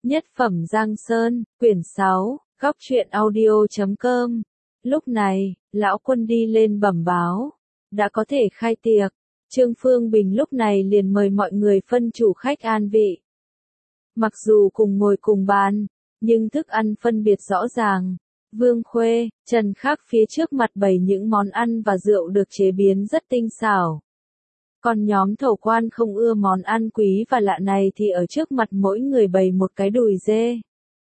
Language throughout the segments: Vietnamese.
Nhất phẩm Giang Sơn, quyển 6, góc truyện audio.com. Lúc này, lão quân đi lên bẩm báo, đã có thể khai tiệc. Trương Phương Bình lúc này liền mời mọi người phân chủ khách an vị. Mặc dù cùng ngồi cùng bàn, nhưng thức ăn phân biệt rõ ràng. Vương Khuê, Trần Khắc phía trước mặt bày những món ăn và rượu được chế biến rất tinh xảo. Còn nhóm thầu quan không ưa món ăn quý và lạ này thì ở trước mặt mỗi người bày một cái đùi dê,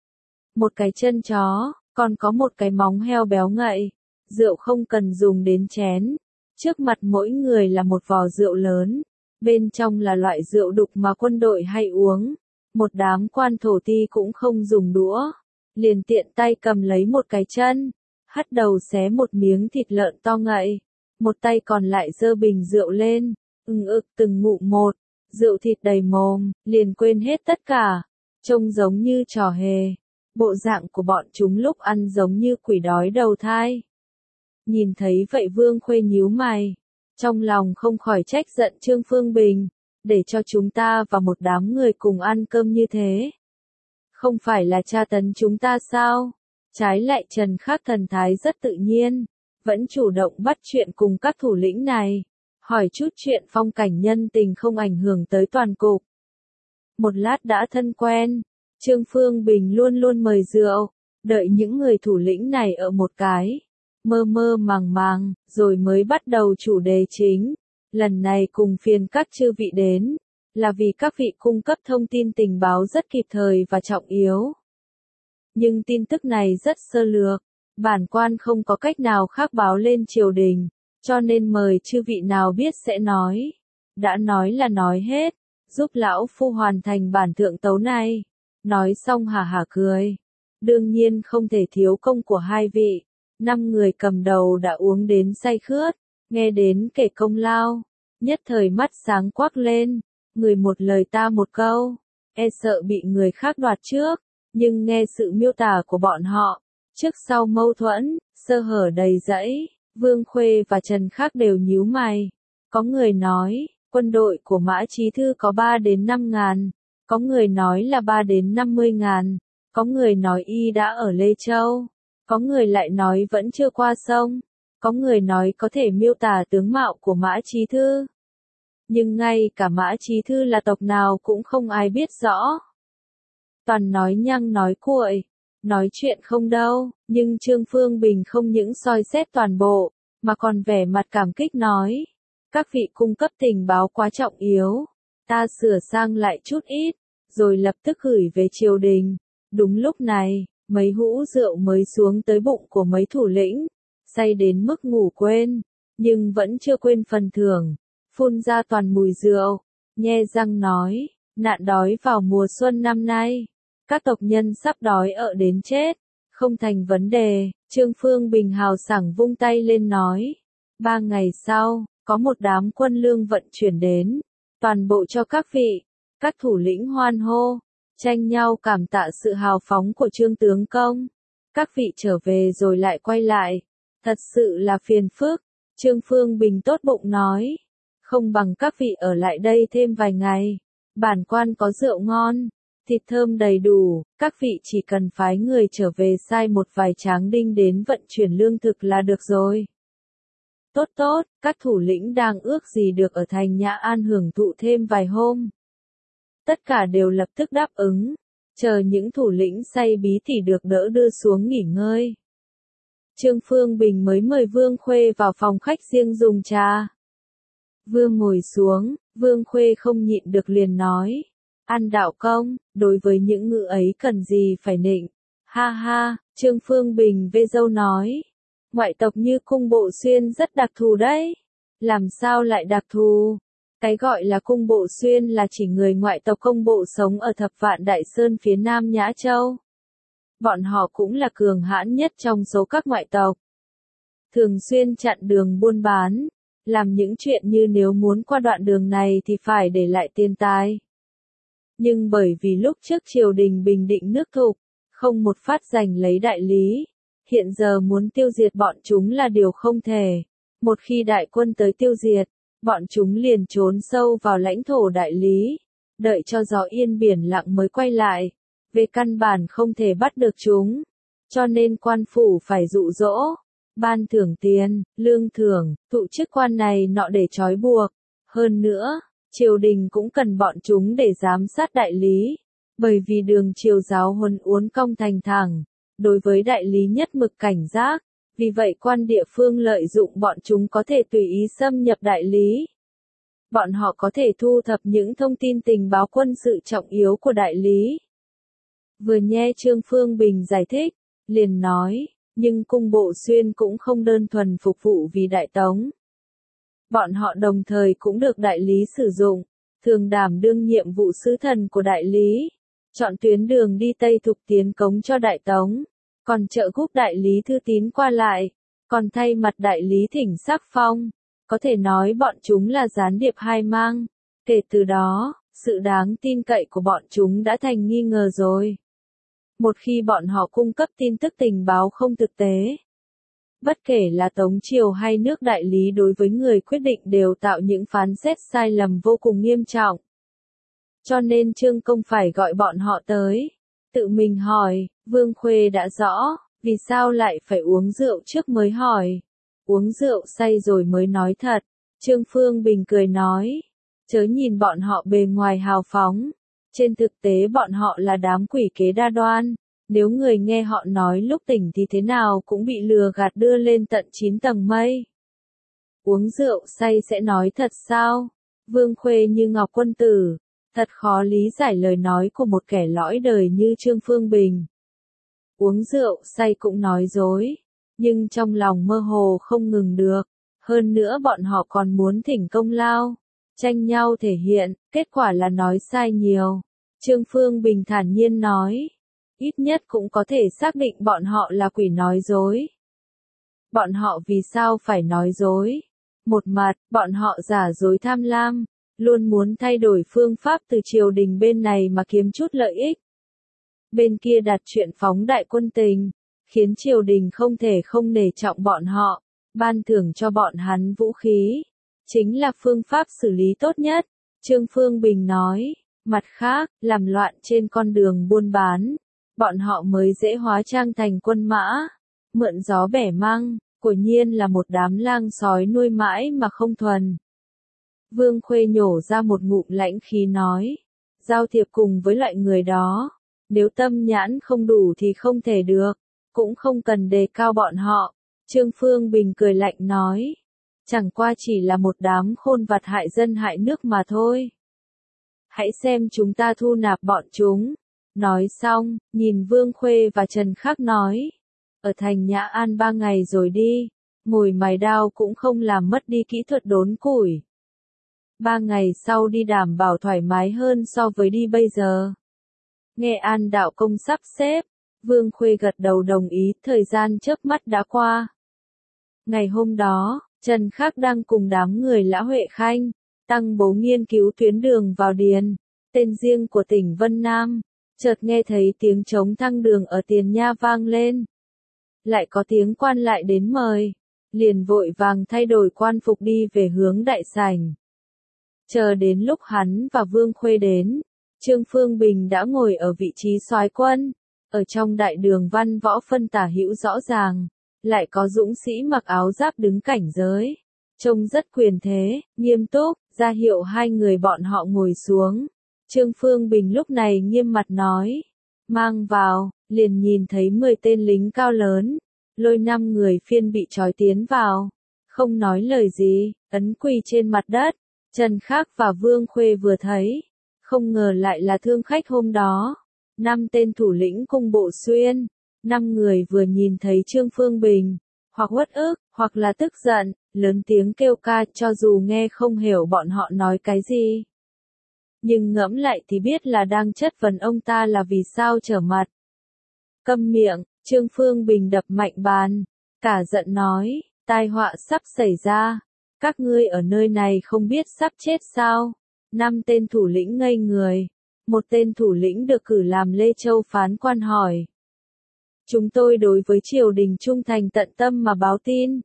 một cái chân chó, còn có một cái móng heo béo ngậy. Rượu không cần dùng đến chén. Trước mặt mỗi người là một vò rượu lớn. Bên trong là loại rượu đục mà quân đội hay uống. Một đám quan thổ ti cũng không dùng đũa. Liền tiện tay cầm lấy một cái chân, hất đầu xé một miếng thịt lợn to ngậy. Một tay còn lại giơ bình rượu lên, ực từng ngụm một, rượu thịt đầy mồm, liền quên hết tất cả. Trông giống như trò hề. Bộ dạng của bọn chúng lúc ăn giống như quỷ đói đầu thai. Nhìn thấy vậy Vương Khuê nhíu mày, trong lòng không khỏi trách giận Trương Phương Bình, để cho chúng ta và một đám người cùng ăn cơm như thế. Không phải là tra tấn chúng ta sao? Trái lại Trần Khắc thần thái rất tự nhiên, vẫn chủ động bắt chuyện cùng các thủ lĩnh này, hỏi chút chuyện phong cảnh nhân tình không ảnh hưởng tới toàn cục. Một lát đã thân quen, Trương Phương Bình luôn luôn mời rượu, đợi những người thủ lĩnh này ở một cái, mơ mơ màng màng, rồi mới bắt đầu chủ đề chính. Lần này cùng phiền các chư vị đến, là vì các vị cung cấp thông tin tình báo rất kịp thời và trọng yếu. Nhưng tin tức này rất sơ lược, bản quan không có cách nào khác báo lên triều đình, cho nên mời chư vị nào biết sẽ nói. Đã nói là nói hết, giúp lão phu hoàn thành bản thượng tấu này. Nói xong hà hà cười. Đương nhiên không thể thiếu công của hai vị. 5 người cầm đầu đã uống đến say khướt, nghe đến kể công lao, nhất thời mắt sáng quắc lên, người một lời ta một câu, e sợ bị người khác đoạt trước, nhưng nghe sự miêu tả của bọn họ, trước sau mâu thuẫn, sơ hở đầy rẫy, Vương Khuê và Trần Khắc đều nhíu mày. Có người nói, quân đội của Mã Chí Thư có 3 đến 5 ngàn, có người nói là 3 đến 50 ngàn, có người nói y đã ở Lê Châu. Có người lại nói vẫn chưa qua sông, có người nói có thể miêu tả tướng mạo của Mã Chí Thư. Nhưng ngay cả Mã Chí Thư là tộc nào cũng không ai biết rõ. Toàn nói nhăng nói cuội, nói chuyện không đâu, nhưng Trương Phương Bình không những soi xét toàn bộ, mà còn vẻ mặt cảm kích nói. Các vị cung cấp tình báo quá trọng yếu, ta sửa sang lại chút ít, rồi lập tức gửi về triều đình. Đúng lúc này, mấy hũ rượu mới xuống tới bụng của mấy thủ lĩnh, say đến mức ngủ quên, nhưng vẫn chưa quên phần thưởng, phun ra toàn mùi rượu, nhe răng nói, nạn đói vào mùa xuân năm nay, các tộc nhân sắp đói ở đến chết, không thành vấn đề. Trương Phương Bình hào sảng vung tay lên nói, 3 ngày sau, có một đám quân lương vận chuyển đến, toàn bộ cho các vị. Các thủ lĩnh hoan hô, tranh nhau cảm tạ sự hào phóng của Trương tướng công. Các vị trở về rồi lại quay lại, thật sự là phiền phức. Trương Phương Bình tốt bụng nói, không bằng các vị ở lại đây thêm vài ngày. Bản quan có rượu ngon, thịt thơm đầy đủ, các vị chỉ cần phái người trở về sai một vài tráng đinh đến vận chuyển lương thực là được rồi. Tốt tốt, các thủ lĩnh đang ước gì được ở thành Nhã An hưởng thụ thêm vài hôm. Tất cả đều lập tức đáp ứng, chờ những thủ lĩnh say bí thì được đỡ đưa xuống nghỉ ngơi. Trương Phương Bình mới mời Vương Khuê vào phòng khách riêng dùng trà. Vương ngồi xuống, Vương Khuê không nhịn được liền nói, ăn đạo công, đối với những ngữ ấy cần gì phải nịnh. Ha ha, Trương Phương Bình vê râu nói, ngoại tộc như cung Bộ Xuyên rất đặc thù đấy. Làm sao lại đặc thù? Cái gọi là cung Bộ Xuyên là chỉ người ngoại tộc công bộ sống ở Thập Vạn Đại Sơn phía nam Nhã Châu. Bọn họ cũng là cường hãn nhất trong số các ngoại tộc. Thường xuyên chặn đường buôn bán, làm những chuyện như nếu muốn qua đoạn đường này thì phải để lại tiền tài. Nhưng bởi vì lúc trước triều đình bình định nước Thục, không một phát giành lấy đại lý, hiện giờ muốn tiêu diệt bọn chúng là điều không thể. Một khi đại quân tới tiêu diệt, bọn chúng liền trốn sâu vào lãnh thổ đại lý, đợi cho gió yên biển lặng mới quay lại. về căn bản không thể bắt được chúng. Cho nên quan phủ phải dụ dỗ, ban thưởng tiền, lương thưởng, thụ chức quan này nọ để trói buộc. Hơn nữa, triều đình cũng cần bọn chúng để giám sát đại lý. Bởi vì đường triều giáo huấn uốn cong thành thẳng, đối với đại lý nhất mực cảnh giác. Vì vậy quan địa phương lợi dụng bọn chúng có thể tùy ý xâm nhập đại lý. Bọn họ có thể thu thập những thông tin tình báo quân sự trọng yếu của đại lý. Vừa nghe Trương Phương Bình giải thích, liền nói, nhưng cung Bộ Xuyên cũng không đơn thuần phục vụ vì Đại Tống. Bọn họ đồng thời cũng được đại lý sử dụng, thường đảm đương nhiệm vụ sứ thần của đại lý, chọn tuyến đường đi Tây Thục tiến cống cho Đại Tống, còn trợ giúp đại lý thư tín qua lại, còn thay mặt đại lý thỉnh sắc phong. Có thể nói bọn chúng là gián điệp hai mang. Kể từ đó, sự đáng tin cậy của bọn chúng đã thành nghi ngờ rồi. Một khi bọn họ cung cấp tin tức tình báo không thực tế, bất kể là Tống Triều hay nước đại lý đối với người quyết định đều tạo những phán xét sai lầm vô cùng nghiêm trọng. Cho nên Trương Công phải gọi bọn họ tới, tự mình hỏi, Vương Khuê đã rõ, vì sao lại phải uống rượu trước mới hỏi. Uống rượu say rồi mới nói thật. Trương Phương Bình cười nói, chớ nhìn bọn họ bề ngoài hào phóng, trên thực tế bọn họ là đám quỷ kế đa đoan. Nếu người nghe họ nói lúc tỉnh thì thế nào cũng bị lừa gạt đưa lên tận 9 tầng mây. Uống rượu say sẽ nói thật sao? Vương Khuê như ngọc quân tử, thật khó lý giải lời nói của một kẻ lõi đời như Trương Phương Bình. Uống rượu say cũng nói dối, nhưng trong lòng mơ hồ không ngừng được. Hơn nữa bọn họ còn muốn thỉnh công lao, tranh nhau thể hiện, kết quả là nói sai nhiều. Trương Phương Bình thản nhiên nói, ít nhất cũng có thể xác định bọn họ là quỷ nói dối. Bọn họ vì sao phải nói dối? Một mặt, bọn họ giả dối tham lam, luôn muốn thay đổi phương pháp từ triều đình bên này mà kiếm chút lợi ích. Bên kia đặt chuyện phóng đại quân tình, khiến triều đình không thể không nể trọng bọn họ, ban thưởng cho bọn hắn vũ khí. Chính là phương pháp xử lý tốt nhất, Trương Phương Bình nói. Mặt khác, làm loạn trên con đường buôn bán, bọn họ mới dễ hóa trang thành quân mã, mượn gió bẻ măng, quả nhiên là một đám lang sói nuôi mãi mà không thuần. Vương Khuê nhổ ra một ngụm lãnh khí nói, giao thiệp cùng với loại người đó, nếu tâm nhãn không đủ thì không thể được, cũng không cần đề cao bọn họ. Trương Phương Bình cười lạnh nói, chẳng qua chỉ là một đám khôn vặt hại dân hại nước mà thôi. Hãy xem chúng ta thu nạp bọn chúng. Nói xong, nhìn Vương Khuê và Trần Khắc nói, ở thành Nhã An 3 ngày rồi đi, ngồi mài đao cũng không làm mất đi kỹ thuật đốn củi. 3 ngày sau đi đảm bảo thoải mái hơn so với đi bây giờ. Nghe An đạo công sắp xếp, Vương Khuê gật đầu đồng ý, thời gian chớp mắt đã qua. Ngày hôm đó, Trần Khắc đang cùng đám người Lã Huệ Khanh, Tăng Bố nghiên cứu tuyến đường vào điền, tên riêng của tỉnh Vân Nam, chợt nghe thấy tiếng trống thăng đường ở Tiền Nha vang lên. Lại có tiếng quan lại đến mời, liền vội vàng thay đổi quan phục đi về hướng đại sảnh. Chờ đến lúc hắn và Vương Khuê đến, Trương Phương Bình đã ngồi ở vị trí soái quân, ở trong đại đường văn võ phân tả hữu rõ ràng, lại có dũng sĩ mặc áo giáp đứng cảnh giới, trông rất quyền thế, nghiêm túc, ra hiệu hai người bọn họ ngồi xuống. Trương Phương Bình lúc này nghiêm mặt nói, mang vào, liền nhìn thấy 10 tên lính cao lớn, lôi 5 người phiên bị trói tiến vào, không nói lời gì, ấn quỳ trên mặt đất. Trần Khắc và Vương Khuê vừa thấy, không ngờ lại là thương khách hôm đó. 5 tên thủ lĩnh cung Bộ Xuyên, 5 người vừa nhìn thấy Trương Phương Bình, hoặc uất ức, hoặc là tức giận, lớn tiếng kêu ca cho dù nghe không hiểu bọn họ nói cái gì. Nhưng ngẫm lại thì biết là đang chất vấn ông ta là vì sao trở mặt. Câm miệng, Trương Phương Bình đập mạnh bàn, cả giận nói, tai họa sắp xảy ra, các ngươi ở nơi này không biết sắp chết sao? 5 tên thủ lĩnh ngây người, một tên thủ lĩnh được cử làm Lê Châu phán quan hỏi. Chúng tôi đối với triều đình trung thành tận tâm mà báo tin.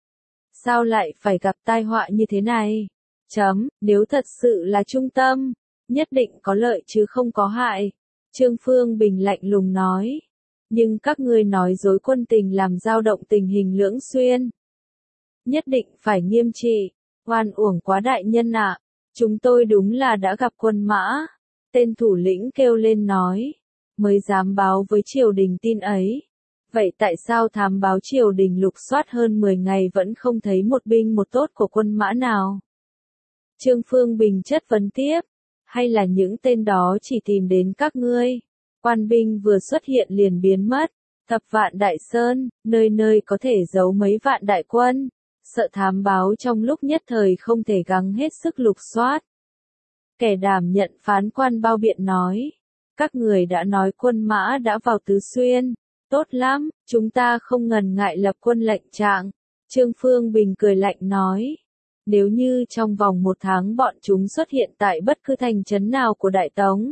Sao lại phải gặp tai họa như thế này? Nếu thật sự là trung tâm, nhất định có lợi chứ không có hại. Trương Phương Bình lạnh lùng nói. Nhưng các ngươi nói dối quân tình làm dao động tình hình Lưỡng Xuyên. Nhất định phải nghiêm trị, oan uổng quá đại nhân ạ. Chúng tôi đúng là đã gặp quân mã. Tên thủ lĩnh kêu lên nói. Mới dám báo với triều đình tin ấy. Vậy tại sao thám báo triều đình lục soát hơn 10 ngày vẫn không thấy một binh một tốt của quân mã nào? Trương Phương Bình chất vấn tiếp. Hay là những tên đó chỉ tìm đến các ngươi? Quan binh vừa xuất hiện liền biến mất. Thập vạn đại sơn, nơi nơi có thể giấu mấy vạn đại quân. Sợ thám báo trong lúc nhất thời không thể gắng hết sức lục soát. Kẻ đảm nhận phán quan bao biện nói. Các người đã nói quân mã đã vào Tứ Xuyên. Tốt lắm, chúng ta không ngần ngại lập quân lệnh trạng. Trương Phương Bình cười lạnh nói. Nếu như trong vòng 1 tháng bọn chúng xuất hiện tại bất cứ thành trấn nào của Đại Tống,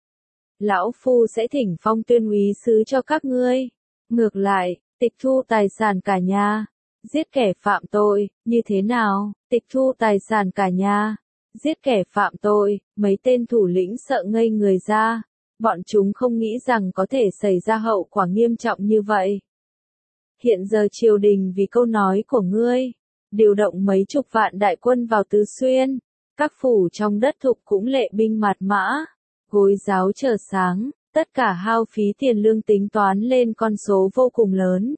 lão phu sẽ thỉnh phong tuyên úy sứ cho các ngươi. Ngược lại, tịch thu tài sản cả nhà, giết kẻ phạm tội, như thế nào? Tịch thu tài sản cả nhà, giết kẻ phạm tội, mấy tên thủ lĩnh sợ ngây người ra. Bọn chúng không nghĩ rằng có thể xảy ra hậu quả nghiêm trọng như vậy. Hiện giờ triều đình vì câu nói của ngươi, điều động mấy chục vạn đại quân vào Tứ Xuyên. Các phủ trong đất thục cũng lệ binh mạt mã, gối giáo chờ sáng, tất cả hao phí tiền lương tính toán lên con số vô cùng lớn.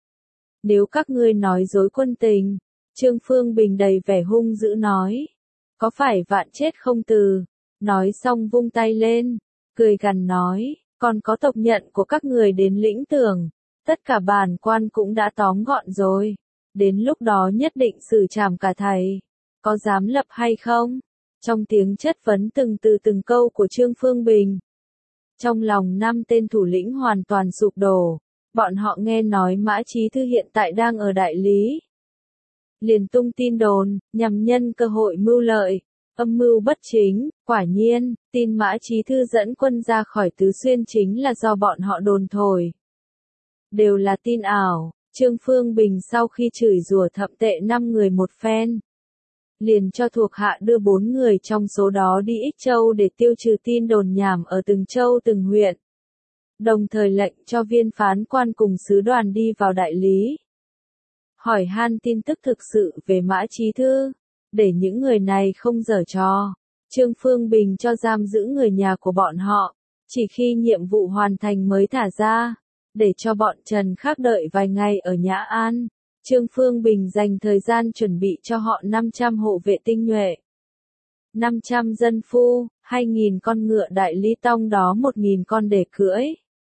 Nếu các ngươi nói dối quân tình, Trương Phương Bình đầy vẻ hung dữ nói, có phải vạn chết không từ? Nói xong vung tay lên, cười gằn nói, còn có tộc nhận của các người đến lĩnh Tường, tất cả bản quan cũng đã tóm gọn rồi. Đến lúc đó nhất định xử trảm cả thầy. Có dám lập hay không? Trong tiếng chất vấn từng từ từng câu của Trương Phương Bình. Trong lòng 5 tên thủ lĩnh hoàn toàn sụp đổ. Bọn họ nghe nói Mã Chí Thư hiện tại đang ở Đại Lý. Liền tung tin đồn, nhằm nhân cơ hội mưu lợi. Âm mưu bất chính, quả nhiên, tin Mã Chí Thư dẫn quân ra khỏi Tứ Xuyên chính là do bọn họ đồn thổi. Đều là tin ảo. Trương Phương Bình sau khi chửi rủa thậm tệ 5 người một phen, liền cho thuộc hạ đưa 4 người trong số đó đi Ích Châu để tiêu trừ tin đồn nhảm ở từng châu từng huyện. Đồng thời lệnh cho viên phán quan cùng sứ đoàn đi vào Đại Lý. Hỏi han tin tức thực sự về Mã Chí Thư, để những người này không giở trò. Trương Phương Bình cho giam giữ người nhà của bọn họ, chỉ khi nhiệm vụ hoàn thành mới thả ra. Để cho bọn Trần Khắc đợi vài ngày ở Nhã An, Trương Phương Bình dành thời gian chuẩn bị cho họ 500 hộ vệ tinh nhuệ, 500 dân phu, 2.000 con ngựa đại ly tông đó 1.000 con để cưỡi,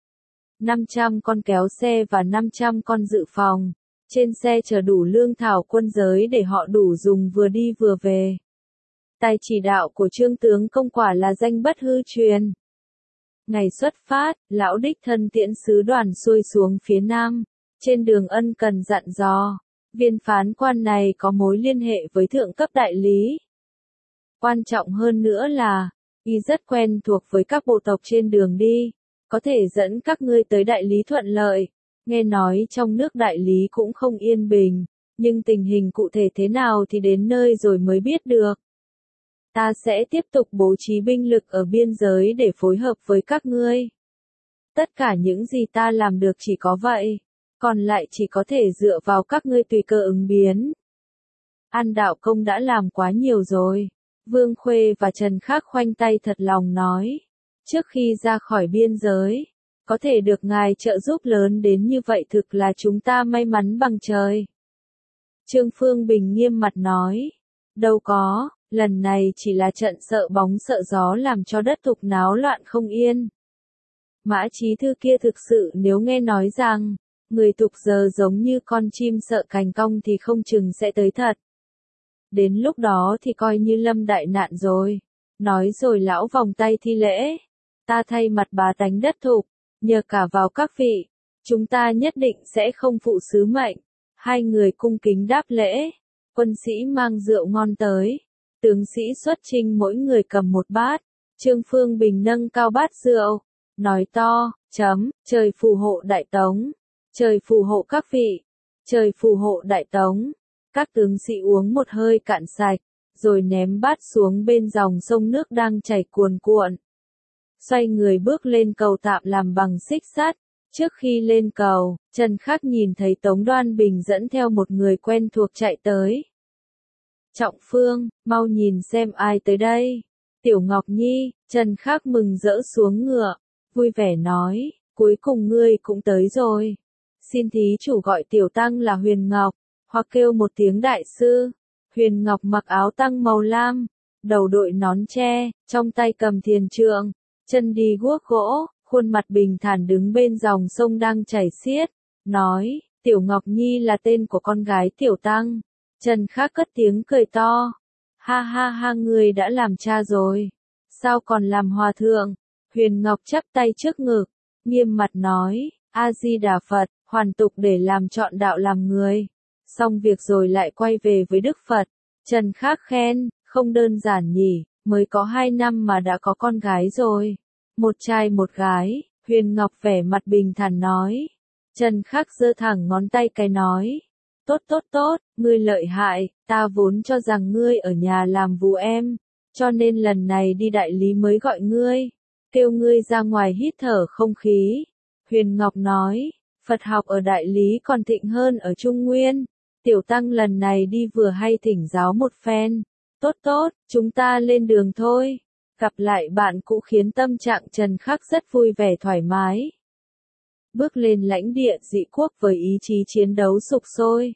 500 con kéo xe và 500 con dự phòng. Trên xe chở đủ lương thảo quân giới để họ đủ dùng vừa đi vừa về. Tài chỉ đạo của Trương tướng công quả là danh bất hư truyền. Ngày xuất phát, lão đích thân tiễn sứ đoàn xuôi xuống phía nam. Trên đường ân cần dặn dò, viên phán quan này có mối liên hệ với thượng cấp đại lý. Quan trọng hơn nữa là, y rất quen thuộc với các bộ tộc trên đường đi, có thể dẫn các ngươi tới đại lý thuận lợi. Nghe nói trong nước đại lý cũng không yên bình, nhưng tình hình cụ thể thế nào thì đến nơi rồi mới biết được. Ta sẽ tiếp tục bố trí binh lực ở biên giới để phối hợp với các ngươi. Tất cả những gì ta làm được chỉ có vậy, còn lại chỉ có thể dựa vào các ngươi tùy cơ ứng biến. An Đạo Công đã làm quá nhiều rồi. Vương Khuê và Trần Khắc khoanh tay thật lòng nói. Trước khi ra khỏi biên giới, có thể được ngài trợ giúp lớn đến như vậy thực là chúng ta may mắn bằng trời. Trương Phương Bình nghiêm mặt nói. Đâu có, lần này chỉ là trận sợ bóng sợ gió làm cho đất thục náo loạn không yên. Mã Chí Thư kia thực sự nếu nghe nói rằng, người thục giờ giống như con chim sợ cành cong thì không chừng sẽ tới thật. Đến lúc đó thì coi như lâm đại nạn rồi. Nói rồi lão vòng tay thi lễ. Ta thay mặt bá tánh đất thục, nhờ cả vào các vị, chúng ta nhất định sẽ không phụ sứ mệnh. Hai người cung kính đáp lễ. Quân sĩ mang rượu ngon tới. Tướng sĩ xuất chinh mỗi người cầm một bát. Trương Phương Bình nâng cao bát rượu, nói to, trời phù hộ Đại Tống, trời phù hộ các vị, trời phù hộ Đại Tống. Các tướng sĩ uống một hơi cạn sạch, rồi ném bát xuống bên dòng sông nước đang chảy cuồn cuộn. xoay người bước lên cầu tạm làm bằng xích sắt. Trước khi lên cầu, Trần Khắc nhìn thấy Tống Đoan Bình dẫn theo một người quen thuộc chạy tới. Trọng Phương, mau nhìn xem ai tới đây. Tiểu Ngọc Nhi, Trần Khắc mừng rỡ xuống ngựa, vui vẻ nói, cuối cùng ngươi cũng tới rồi. Xin thí chủ gọi tiểu tăng là Huyền Ngọc, hoặc kêu một tiếng đại sư. Huyền Ngọc mặc áo tăng màu lam, đầu đội nón tre, trong tay cầm thiền trượng, chân đi guốc gỗ, khuôn mặt bình thản đứng bên dòng sông đang chảy xiết, nói, Tiểu Ngọc Nhi là tên của con gái tiểu tăng. Trần Khắc cất tiếng cười to, ha ha ha, ngươi đã làm cha rồi, sao còn làm hòa thượng? Huyền Ngọc chắp tay trước ngực, nghiêm mặt nói, A-di-đà Phật, hoàn tục để làm chọn đạo làm người. Xong việc rồi lại quay về với Đức Phật. Trần Khắc khen, không đơn giản nhỉ, mới có 2 năm mà đã có con gái rồi. Một trai một gái, Huyền Ngọc vẻ mặt bình thản nói. Trần Khắc giơ thẳng ngón tay cái nói. Tốt tốt tốt, ngươi lợi hại, ta vốn cho rằng ngươi ở nhà làm vụ em, cho nên lần này đi đại lý mới gọi ngươi, kêu ngươi ra ngoài hít thở không khí. Huyền Ngọc nói, Phật học ở đại lý còn thịnh hơn ở Trung Nguyên, tiểu tăng lần này đi vừa hay thỉnh giáo một phen. Tốt tốt, chúng ta lên đường thôi. Gặp lại bạn cũ khiến tâm trạng Trần Khắc rất vui vẻ thoải mái. Bước lên lãnh địa dị quốc với ý chí chiến đấu sục sôi.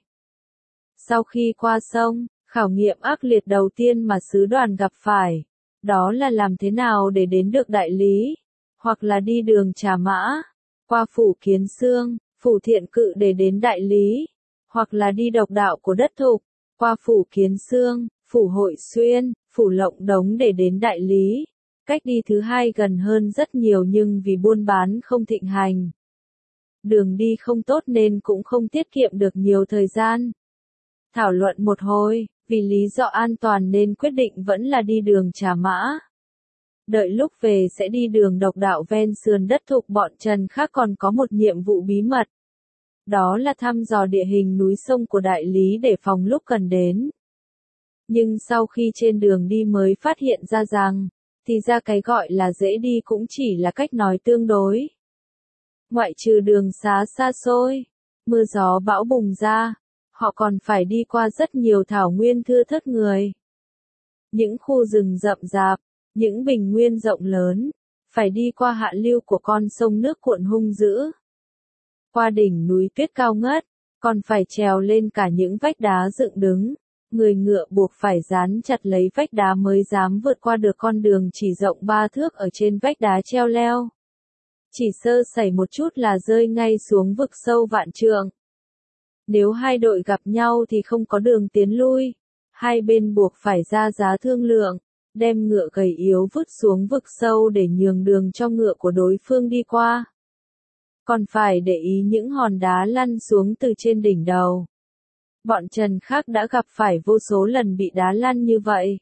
Sau khi qua sông, khảo nghiệm ác liệt đầu tiên mà sứ đoàn gặp phải, đó là làm thế nào để đến được đại lý, hoặc là đi đường Trà Mã, qua phủ Kiến Xương, phủ Thiện Cự để đến đại lý, hoặc là đi độc đạo của đất Thục, qua phủ Kiến Xương, phủ Hội Xuyên, phủ Lộng Đống để đến đại lý. Cách đi thứ hai gần hơn rất nhiều nhưng vì buôn bán không thịnh hành, đường đi không tốt nên cũng không tiết kiệm được nhiều thời gian. Thảo luận một hồi, vì lý do an toàn nên quyết định vẫn là đi đường Trà Mã. Đợi lúc về sẽ đi đường độc đạo ven sườn đất Thục. Bọn Trần Khắc còn có một nhiệm vụ bí mật. Đó là thăm dò địa hình núi sông của đại lý để phòng lúc cần đến. Nhưng sau khi trên đường đi mới phát hiện ra rằng, thì ra cái gọi là dễ đi cũng chỉ là cách nói tương đối. Ngoại trừ đường xá xa xôi, mưa gió bão bùng ra, họ còn phải đi qua rất nhiều thảo nguyên thưa thớt người. Những khu rừng rậm rạp, những bình nguyên rộng lớn, phải đi qua hạ lưu của con sông nước cuộn hung dữ. Qua đỉnh núi tuyết cao ngất, còn phải trèo lên cả những vách đá dựng đứng. Người ngựa buộc phải dán chặt lấy vách đá mới dám vượt qua được con đường chỉ rộng 3 thước ở trên vách đá treo leo. Chỉ sơ sẩy một chút là rơi ngay xuống vực sâu vạn trượng. Nếu hai đội gặp nhau thì không có đường tiến lui. Hai bên buộc phải ra giá thương lượng, đem ngựa gầy yếu vứt xuống vực sâu để nhường đường cho ngựa của đối phương đi qua. Còn phải để ý những hòn đá lăn xuống từ trên đỉnh đầu. Bọn Trần Khắc đã gặp phải vô số lần bị đá lăn như vậy.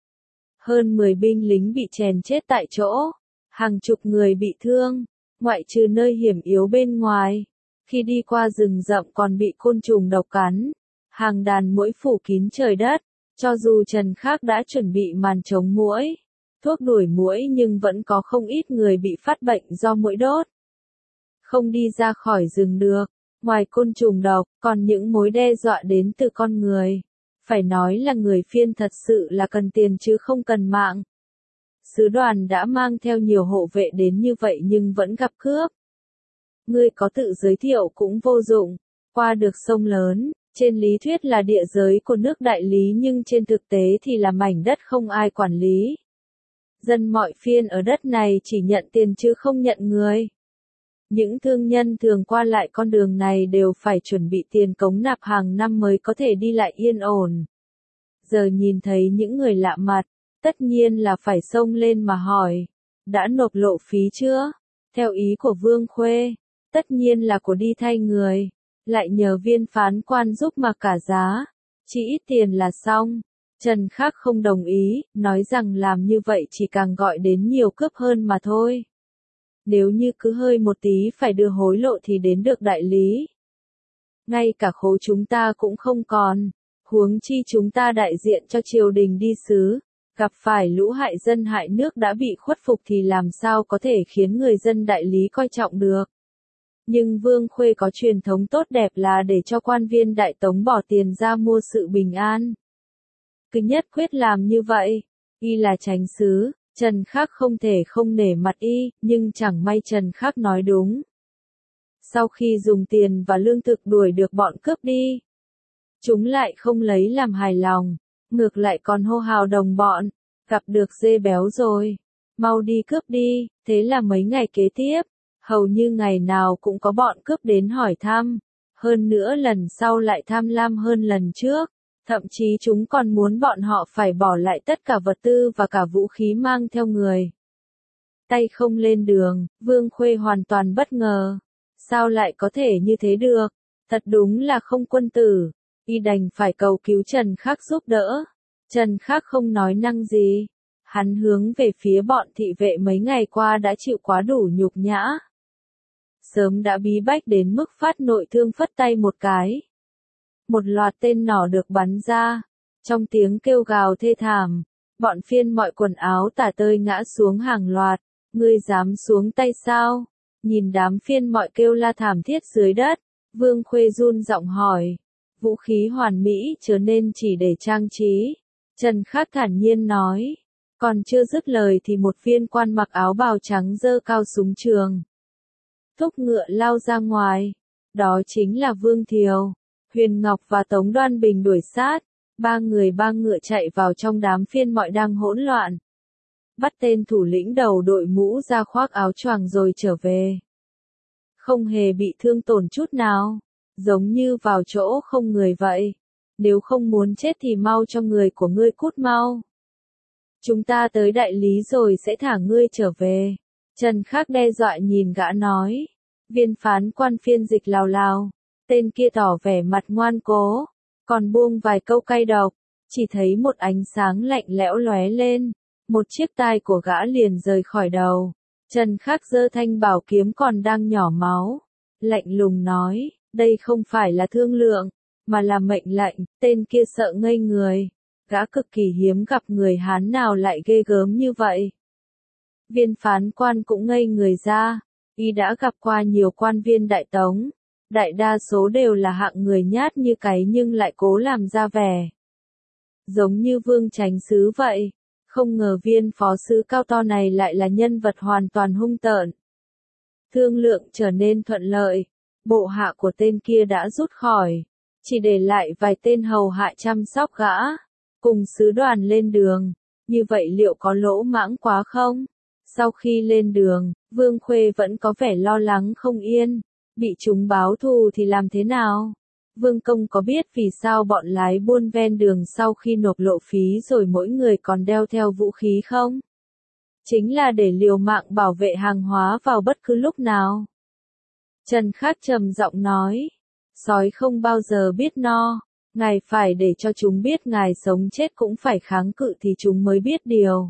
Hơn 10 binh lính bị chèn chết tại chỗ, hàng chục người bị thương, ngoại trừ nơi hiểm yếu bên ngoài. Khi đi qua rừng rậm còn bị côn trùng độc cắn, hàng đàn muỗi phủ kín trời đất. Cho dù Trần Khắc đã chuẩn bị màn chống muỗi, thuốc đuổi muỗi nhưng vẫn có không ít người bị phát bệnh do muỗi đốt. Không đi ra khỏi rừng được. Ngoài côn trùng độc, còn những mối đe dọa đến từ con người. Phải nói là người Phiên thật sự là cần tiền chứ không cần mạng. Sứ đoàn đã mang theo nhiều hộ vệ đến như vậy nhưng vẫn gặp cướp. Ngươi có tự giới thiệu cũng vô dụng. Qua được sông lớn, trên lý thuyết là địa giới của nước đại lý nhưng trên thực tế thì là mảnh đất không ai quản lý. Dân mọi Phiên ở đất này chỉ nhận tiền chứ không nhận người. Những thương nhân thường qua lại con đường này đều phải chuẩn bị tiền cống nạp hàng năm mới có thể đi lại yên ổn. Giờ nhìn thấy những người lạ mặt, tất nhiên là phải xông lên mà hỏi, đã nộp lộ phí chưa? Theo ý của Vương Khuê, tất nhiên là của đi thay người, lại nhờ viên phán quan giúp mà cả giá, chỉ ít tiền là xong. Trần Khắc không đồng ý, nói rằng làm như vậy chỉ càng gọi đến nhiều cướp hơn mà thôi. Nếu như cứ hơi một tí phải đưa hối lộ thì đến được đại lý. Ngay cả khố chúng ta cũng không còn, huống chi chúng ta đại diện cho triều đình đi sứ, Gặp phải lũ hại dân hại nước đã bị khuất phục thì làm sao có thể khiến người dân Đại Lý coi trọng được. Nhưng Vương Khuê có truyền thống tốt đẹp là để cho quan viên Đại Tống bỏ tiền ra mua sự bình an. Cứ nhất quyết làm như vậy. Y là chánh xứ, Trần Khắc không thể không nể mặt y, nhưng chẳng may Trần Khắc nói đúng. Sau khi dùng tiền và lương thực đuổi được bọn cướp đi, chúng lại không lấy làm hài lòng, ngược lại còn hô hào đồng bọn, gặp được dê béo rồi, mau đi cướp đi. Thế là mấy ngày kế tiếp, hầu như ngày nào cũng có bọn cướp đến hỏi thăm, hơn nữa lần sau lại tham lam hơn lần trước, thậm chí chúng còn muốn bọn họ phải bỏ lại tất cả vật tư và cả vũ khí mang theo người. Tay không lên đường, Vương Khuê hoàn toàn bất ngờ. Sao lại có thể như thế được? Thật đúng là không quân tử. Y đành phải cầu cứu Trần Khắc giúp đỡ. Trần Khắc không nói năng gì. Hắn hướng về phía bọn thị vệ mấy ngày qua đã chịu quá đủ nhục nhã. Sớm đã bí bách đến mức phát nội thương phất tay một cái. Một loạt tên nỏ được bắn ra. Trong tiếng kêu gào thê thảm, bọn phiên mọi quần áo tả tơi ngã xuống hàng loạt. Ngươi dám xuống tay sao? Nhìn đám phiên mọi kêu la thảm thiết dưới đất, Vương Khuê run giọng hỏi. Vũ khí hoàn mỹ chớ nên chỉ để trang trí. Trần Khắc thản nhiên nói. Còn chưa dứt lời thì một viên quan mặc áo bào trắng giơ cao súng trường. Thúc ngựa lao ra ngoài. Đó chính là Vương Thiều, Huyền Ngọc và Tống Đoan Bình đuổi sát. Ba người ba ngựa chạy vào trong đám phiên mọi đang hỗn loạn. Bắt tên thủ lĩnh đầu đội mũ ra khoác áo choàng rồi trở về. Không hề bị thương tổn chút nào, giống như vào chỗ không người vậy. Nếu không muốn chết thì mau cho người của ngươi cút mau. Chúng ta tới Đại Lý rồi sẽ thả ngươi trở về. Trần Khắc đe dọa nhìn gã nói. Viên phán quan phiên dịch lào lào. Tên kia tỏ vẻ mặt ngoan cố, còn buông vài câu cay độc. Chỉ thấy một ánh sáng lạnh lẽo lóe lên. Một chiếc tai của gã liền rời khỏi đầu. Trần Khắc giơ thanh bảo kiếm còn đang nhỏ máu. Lạnh lùng nói, đây không phải là thương lượng, mà là mệnh lệnh. Tên kia sợ ngây người. Gã cực kỳ hiếm gặp người Hán nào lại ghê gớm như vậy. Viên phán quan cũng ngây người ra. Y đã gặp qua nhiều quan viên Đại Tống. Đại đa số đều là hạng người nhát như cái nhưng lại cố làm ra vẻ. Giống như Vương Chánh Sứ vậy. Không ngờ viên phó sứ cao to này lại là nhân vật hoàn toàn hung tợn. Thương lượng trở nên thuận lợi. Bộ hạ của tên kia đã rút khỏi. Chỉ để lại vài tên hầu hạ chăm sóc gã. Cùng sứ đoàn lên đường. Như vậy liệu có lỗ mãng quá không? Sau khi lên đường, Vương Khuê vẫn có vẻ lo lắng không yên. Bị chúng báo thù thì làm thế nào? Vương Công có biết vì sao bọn lái buôn ven đường sau khi nộp lộ phí rồi mỗi người còn đeo theo vũ khí không? Chính là để liều mạng bảo vệ hàng hóa vào bất cứ lúc nào. Trần Khắc trầm giọng nói. Sói không bao giờ biết no. Ngài phải để cho chúng biết ngài sống chết cũng phải kháng cự thì chúng mới biết điều.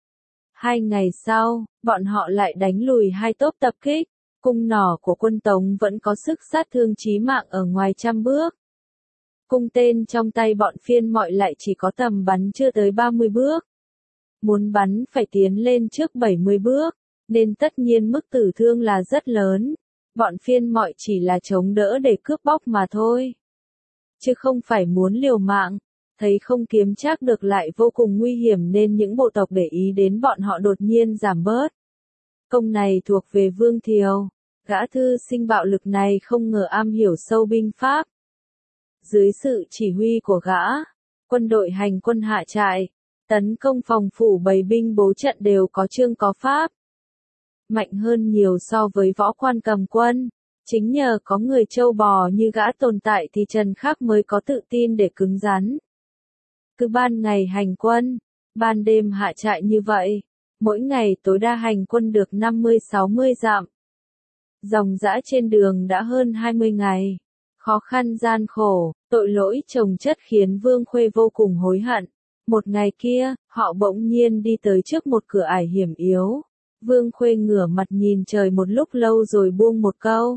2 ngày sau, bọn họ lại đánh lùi 2 tốp tập kích. Cung nỏ của quân Tống vẫn có sức sát thương chí mạng ở ngoài trăm bước. Cung tên trong tay bọn phiên mọi lại chỉ có tầm bắn chưa tới 30 bước. Muốn bắn phải tiến lên trước 70 bước, nên tất nhiên mức tử thương là rất lớn. Bọn phiên mọi chỉ là chống đỡ để cướp bóc mà thôi. Chứ không phải muốn liều mạng. Thấy không kiếm trác được lại vô cùng nguy hiểm nên những bộ tộc để ý đến bọn họ đột nhiên giảm bớt. Công này thuộc về Vương Thiều. Gã thư sinh bạo lực này không ngờ am hiểu sâu binh pháp. Dưới sự chỉ huy của gã, quân đội hành quân hạ trại, tấn công phòng phủ bày binh bố trận đều có chương có pháp. Mạnh hơn nhiều so với võ quan cầm quân. Chính nhờ có người trâu bò như gã tồn tại thì Trần Khắc mới có tự tin để cứng rắn. Cứ ban ngày hành quân, ban đêm hạ trại như vậy, mỗi ngày tối đa hành quân được 50-60 dặm. Dòng dã trên đường đã hơn 20 ngày. Khó khăn gian khổ, tội lỗi chồng chất khiến Vương Khuê vô cùng hối hận. Một ngày kia, họ bỗng nhiên đi tới trước một cửa ải hiểm yếu. Vương Khuê ngửa mặt nhìn trời một lúc lâu rồi buông một câu.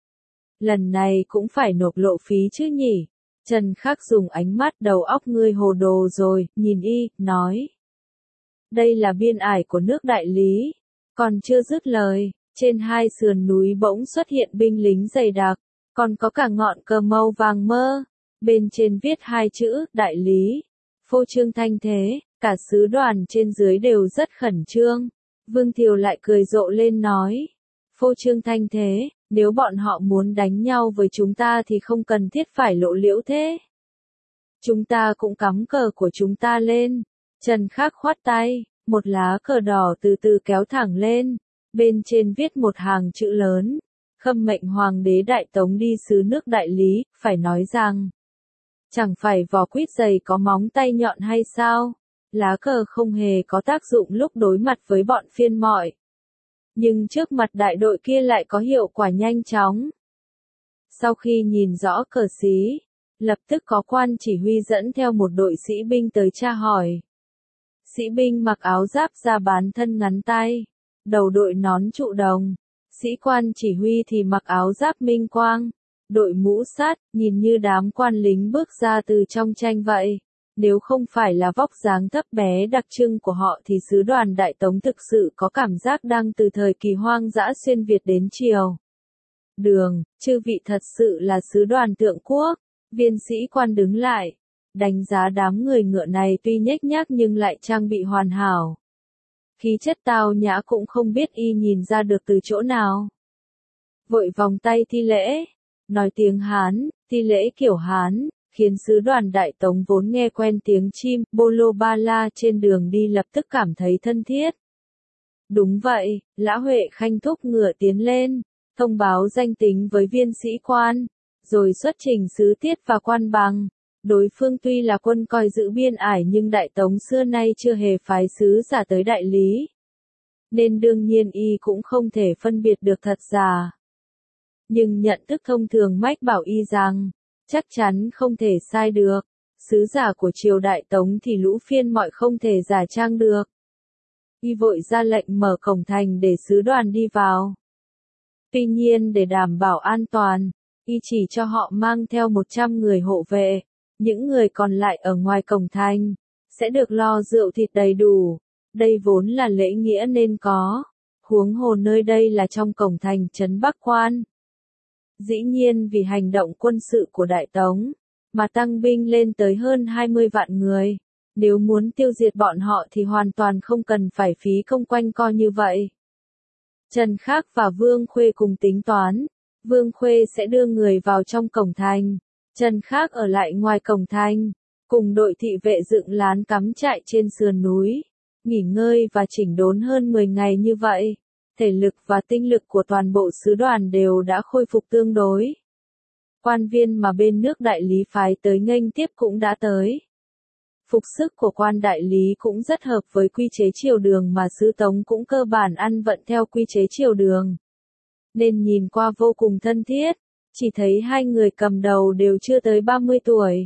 Lần này cũng phải nộp lộ phí chứ nhỉ? Trần Khắc dùng ánh mắt đầu óc ngươi hồ đồ rồi, nhìn y, nói. đây là biên ải của nước Đại Lý. Còn chưa dứt lời, trên hai sườn núi bỗng xuất hiện binh lính dày đặc, còn có cả ngọn cờ màu vàng mơ, bên trên viết hai chữ Đại Lý. Phô trương thanh thế, cả sứ đoàn trên dưới đều rất khẩn trương. Vương Thiều lại cười rộ lên nói, phô trương thanh thế, nếu bọn họ muốn đánh nhau với chúng ta thì không cần thiết phải lộ liễu thế. Chúng ta cũng cắm cờ của chúng ta lên. Trần Khắc khoát tay, một lá cờ đỏ từ từ kéo thẳng lên, bên trên viết một hàng chữ lớn, khâm mệnh Hoàng đế Đại Tống đi sứ nước Đại Lý, phải nói rằng, chẳng phải vỏ quýt dày có móng tay nhọn hay sao? Lá cờ không hề có tác dụng lúc đối mặt với bọn phiên mọi. Nhưng trước mặt đại đội kia lại có hiệu quả nhanh chóng. Sau khi nhìn rõ cờ xí, lập tức có quan chỉ huy dẫn theo một đội sĩ binh tới tra hỏi. Sĩ binh mặc áo giáp da bán thân ngắn tay, đầu đội nón trụ đồng. Sĩ quan chỉ huy thì mặc áo giáp minh quang, đội mũ sát, nhìn như đám quan lính bước ra từ trong tranh vậy. Nếu không phải là vóc dáng thấp bé đặc trưng của họ thì sứ đoàn Đại Tống thực sự có cảm giác đang từ thời kỳ hoang dã xuyên Việt đến triều. Đường, chư vị thật sự là sứ đoàn Tượng Quốc. Viên sĩ quan đứng lại, đánh giá đám người ngựa này tuy nhếch nhác nhưng lại trang bị hoàn hảo. Khí chất tao nhã cũng không biết y nhìn ra được từ chỗ nào. Vội vòng tay thi lễ, nói tiếng Hán, thi lễ kiểu Hán, khiến sứ đoàn Đại Tống vốn nghe quen tiếng chim, bolo ba la trên đường đi lập tức cảm thấy thân thiết. Đúng vậy, Lã Huệ Khanh thúc ngựa tiến lên, thông báo danh tính với viên sĩ quan, rồi xuất trình sứ tiết và quan bằng. Đối phương tuy là quân coi giữ biên ải nhưng Đại Tống xưa nay chưa hề phái sứ giả tới Đại Lý. Nên đương nhiên y cũng không thể phân biệt được thật giả. Nhưng nhận thức thông thường mách bảo y rằng, chắc chắn không thể sai được. Sứ giả của triều Đại Tống thì lũ phiên mọi không thể giả trang được. Y vội ra lệnh mở cổng thành để sứ đoàn đi vào. Tuy nhiên để đảm bảo an toàn, y chỉ cho họ mang theo 100 người hộ vệ. Những người còn lại ở ngoài cổng thành, sẽ được lo rượu thịt đầy đủ. Đây vốn là lễ nghĩa nên có. Huống hồ nơi đây là trong cổng thành trấn Bắc Quan. Dĩ nhiên vì hành động quân sự của Đại Tống, mà tăng binh lên tới hơn 20 vạn người. Nếu muốn tiêu diệt bọn họ thì hoàn toàn không cần phải phí công quanh co như vậy. Trần Khắc và Vương Khuê cùng tính toán. Vương Khuê sẽ đưa người vào trong cổng thành. Trần Khắc ở lại ngoài cổng thành, cùng đội thị vệ dựng lán cắm trại trên sườn núi, nghỉ ngơi và chỉnh đốn hơn 10 ngày như vậy. Thể lực và tinh lực của toàn bộ sứ đoàn đều đã khôi phục tương đối. Quan viên mà bên nước Đại Lý phái tới nghênh tiếp cũng đã tới. Phục sức của quan đại lý cũng rất hợp với quy chế triều đường mà sứ Tống cũng cơ bản ăn vận theo quy chế triều đường. Nên nhìn qua vô cùng thân thiết, chỉ thấy hai người cầm đầu đều chưa tới 30 tuổi.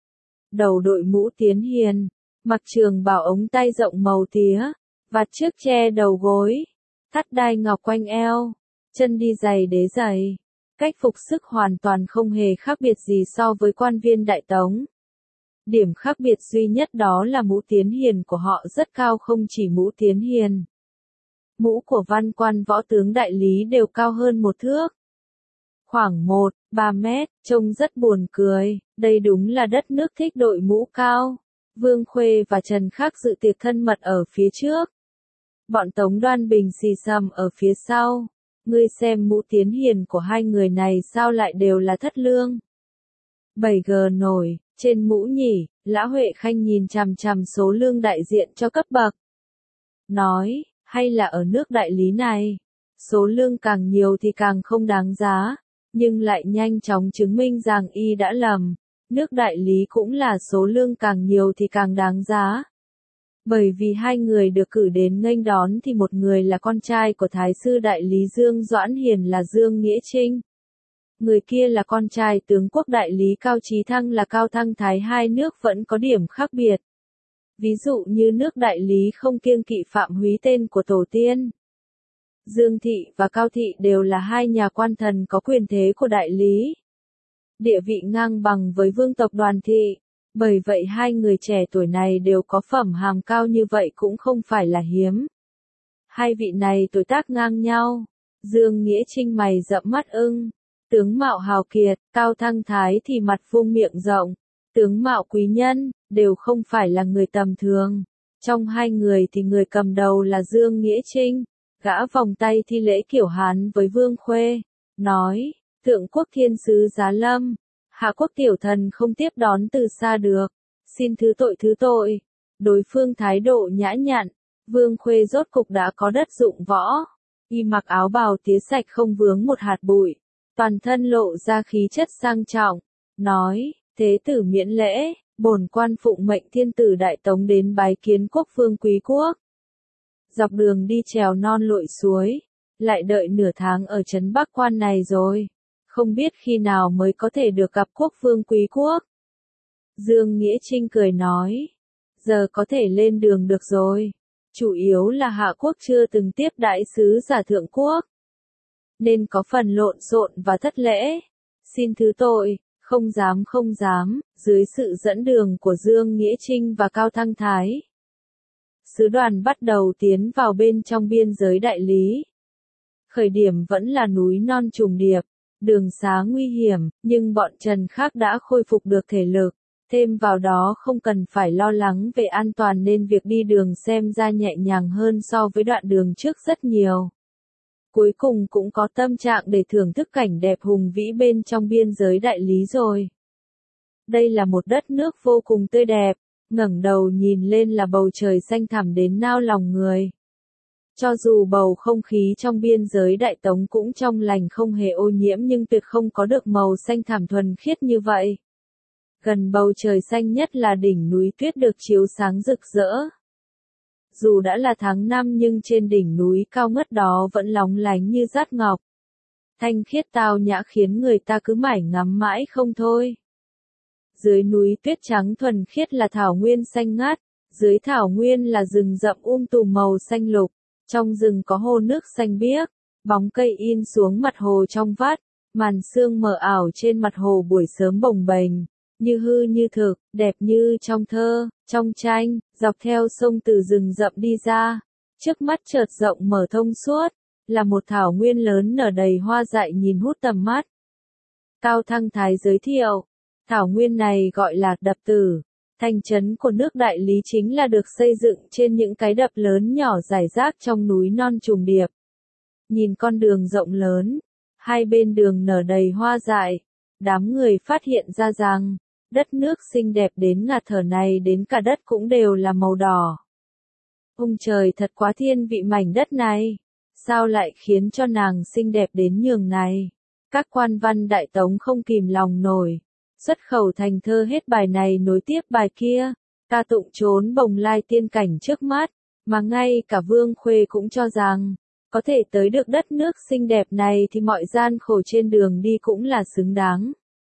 Đầu đội mũ tiến hiền, mặc trường bào ống tay rộng màu tía, vạt trước che đầu gối, thắt đai ngọc quanh eo, chân đi giày đế giày. Cách phục sức hoàn toàn không hề khác biệt gì so với quan viên Đại Tống. Điểm khác biệt duy nhất đó là mũ tiến hiền của họ rất cao, không chỉ mũ tiến hiền. Mũ của văn quan võ tướng đại lý đều cao hơn 1 thước. Khoảng 1-3 mét, trông rất buồn cười, đây đúng là đất nước thích đội mũ cao. Vương Khuê và Trần Khắc dự tiệc thân mật ở phía trước. Bọn Tống Đoan Bình xì xầm ở phía sau. Ngươi xem mũ tiến hiền của hai người này sao lại đều là thất lương. 7G nổi, trên mũ nhỉ, Lã Huệ Khanh nhìn chằm chằm số lương đại diện cho cấp bậc. Nói, hay là ở nước Đại Lý này, số lương càng nhiều thì càng không đáng giá, nhưng lại nhanh chóng chứng minh rằng y đã lầm. Nước Đại Lý cũng là số lương càng nhiều thì càng đáng giá. Bởi vì hai người được cử đến nghênh đón thì một người là con trai của Thái sư Đại Lý Dương Doãn Hiền là Dương Nghĩa Trinh. Người kia là con trai tướng quốc Đại Lý Cao Chí Thăng là Cao Thăng Thái, hai nước vẫn có điểm khác biệt. Ví dụ như nước Đại Lý không kiêng kỵ phạm húy tên của tổ tiên. Dương Thị và Cao Thị đều là hai nhà quan thần có quyền thế của Đại Lý. Địa vị ngang bằng với vương tộc Đoàn Thị. Bởi vậy hai người trẻ tuổi này đều có phẩm hàm cao như vậy cũng không phải là hiếm. Hai vị này tuổi tác ngang nhau. Dương Nghĩa Trinh mày rậm mắt ưng. Tướng mạo hào kiệt, Cao Thăng Thái thì mặt vuông miệng rộng. Tướng mạo quý nhân, đều không phải là người tầm thường. Trong hai người thì người cầm đầu là Dương Nghĩa Trinh. Gã vòng tay thi lễ kiểu Hán với Vương Khuê. Nói, Thượng quốc thiên sứ giá lâm. Hạ quốc tiểu thần không tiếp đón từ xa được. Xin thứ tội thứ tội. Đối phương thái độ nhã nhặn. Vương Khuê rốt cục đã có đất dụng võ. Y mặc áo bào tía sạch không vướng một hạt bụi. Toàn thân lộ ra khí chất sang trọng. Nói, thế tử miễn lễ, bổn quan phụng mệnh thiên tử Đại Tống đến bái kiến quốc vương quý quốc. Dọc đường đi trèo non lội suối. Lại đợi nửa tháng ở trấn Bắc Quan này rồi. Không biết khi nào mới có thể được gặp quốc vương quý quốc. Dương Nghĩa Trinh cười nói. Giờ có thể lên đường được rồi. Chủ yếu là Hạ quốc chưa từng tiếp đại sứ giả thượng quốc. Nên có phần lộn xộn và thất lễ. Xin thứ tội, không dám, dưới sự dẫn đường của Dương Nghĩa Trinh và Cao Thăng Thái. Sứ đoàn bắt đầu tiến vào bên trong biên giới đại lý. Khởi điểm vẫn là núi non trùng điệp, đường xá nguy hiểm, nhưng bọn Trần khác đã khôi phục được thể lực. Thêm vào đó không cần phải lo lắng về an toàn nên việc đi đường xem ra nhẹ nhàng hơn so với đoạn đường trước rất nhiều. Cuối cùng cũng có tâm trạng để thưởng thức cảnh đẹp hùng vĩ bên trong biên giới đại lý rồi. Đây là một đất nước vô cùng tươi đẹp, ngẩng đầu nhìn lên là bầu trời xanh thẳm đến nao lòng người. Cho dù bầu không khí trong biên giới Đại Tống cũng trong lành không hề ô nhiễm nhưng tuyệt không có được màu xanh thẳm thuần khiết như vậy. Gần bầu trời xanh nhất là đỉnh núi tuyết được chiếu sáng rực rỡ. Dù đã là tháng 5 nhưng trên đỉnh núi cao ngất đó vẫn lóng lánh như dát ngọc. Thanh khiết tao nhã khiến người ta cứ mải ngắm mãi không thôi. Dưới núi tuyết trắng thuần khiết là thảo nguyên xanh ngát, dưới thảo nguyên là rừng rậm tùm màu xanh lục, trong rừng có hồ nước xanh biếc, bóng cây in xuống mặt hồ trong vắt, màn sương mờ ảo trên mặt hồ buổi sớm bồng bềnh. Như hư như thực, đẹp như trong thơ, trong tranh, dọc theo sông từ rừng rậm đi ra, trước mắt chợt rộng mở thông suốt, là một thảo nguyên lớn nở đầy hoa dại nhìn hút tầm mắt. Cao Thăng Thái giới thiệu, thảo nguyên này gọi là Đập Tử, thành trấn của nước Đại Lý chính là được xây dựng trên những cái đập lớn nhỏ rải rác trong núi non trùng điệp. Nhìn con đường rộng lớn, hai bên đường nở đầy hoa dại, đám người phát hiện ra rằng, đất nước xinh đẹp đến ngạt thở này đến cả đất cũng đều là màu đỏ. Ông trời thật quá thiên vị mảnh đất này, sao lại khiến cho nàng xinh đẹp đến nhường này. Các quan văn Đại Tống không kìm lòng nổi, xuất khẩu thành thơ hết bài này nối tiếp bài kia, ca tụng trốn bồng lai tiên cảnh trước mắt, mà ngay cả Vương Khuê cũng cho rằng, có thể tới được đất nước xinh đẹp này thì mọi gian khổ trên đường đi cũng là xứng đáng.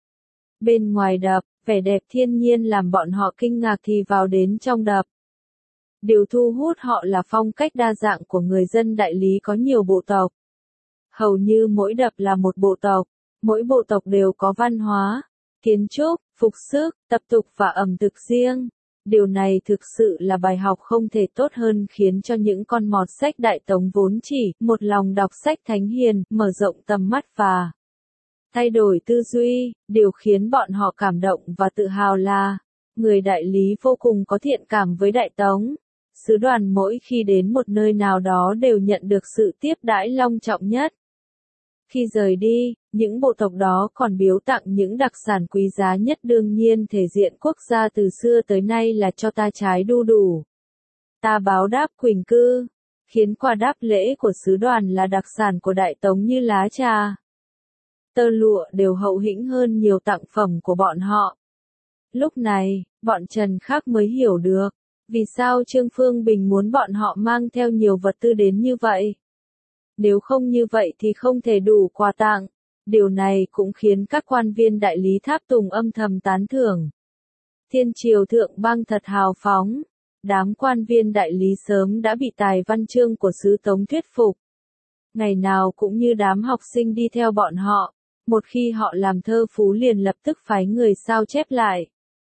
Bên ngoài đập, vẻ đẹp thiên nhiên làm bọn họ kinh ngạc thì vào đến trong đập. Điều thu hút họ là phong cách đa dạng của người dân Đại Lý có nhiều bộ tộc. Hầu như mỗi đập là một bộ tộc, mỗi bộ tộc đều có văn hóa, kiến trúc, phục sức, tập tục và ẩm thực riêng. Điều này thực sự là bài học không thể tốt hơn khiến cho những con mọt sách Đại Tống vốn chỉ một lòng đọc sách thánh hiền, mở rộng tầm mắt và thay đổi tư duy. Điều khiến bọn họ cảm động và tự hào là, người Đại Lý vô cùng có thiện cảm với Đại Tống. Sứ đoàn mỗi khi đến một nơi nào đó đều nhận được sự tiếp đãi long trọng nhất. Khi rời đi, những bộ tộc đó còn biếu tặng những đặc sản quý giá nhất, đương nhiên thể diện quốc gia từ xưa tới nay là cho ta trái đu đủ. Ta báo đáp Quỳnh cư, khiến quà đáp lễ của sứ đoàn là đặc sản của Đại Tống như lá trà, tơ lụa đều hậu hĩnh hơn nhiều tặng phẩm của bọn họ. Lúc này, bọn Trần khác mới hiểu được, vì sao Trương Phương Bình muốn bọn họ mang theo nhiều vật tư đến như vậy. Nếu không như vậy thì không thể đủ quà tặng. Điều này cũng khiến các quan viên Đại Lý tháp tùng âm thầm tán thưởng. Thiên triều thượng bang thật hào phóng. Đám quan viên Đại Lý sớm đã bị tài văn chương của sứ Tống thuyết phục. Ngày nào cũng như đám học sinh đi theo bọn họ. Một khi họ làm thơ phú liền lập tức phái người sao chép lại.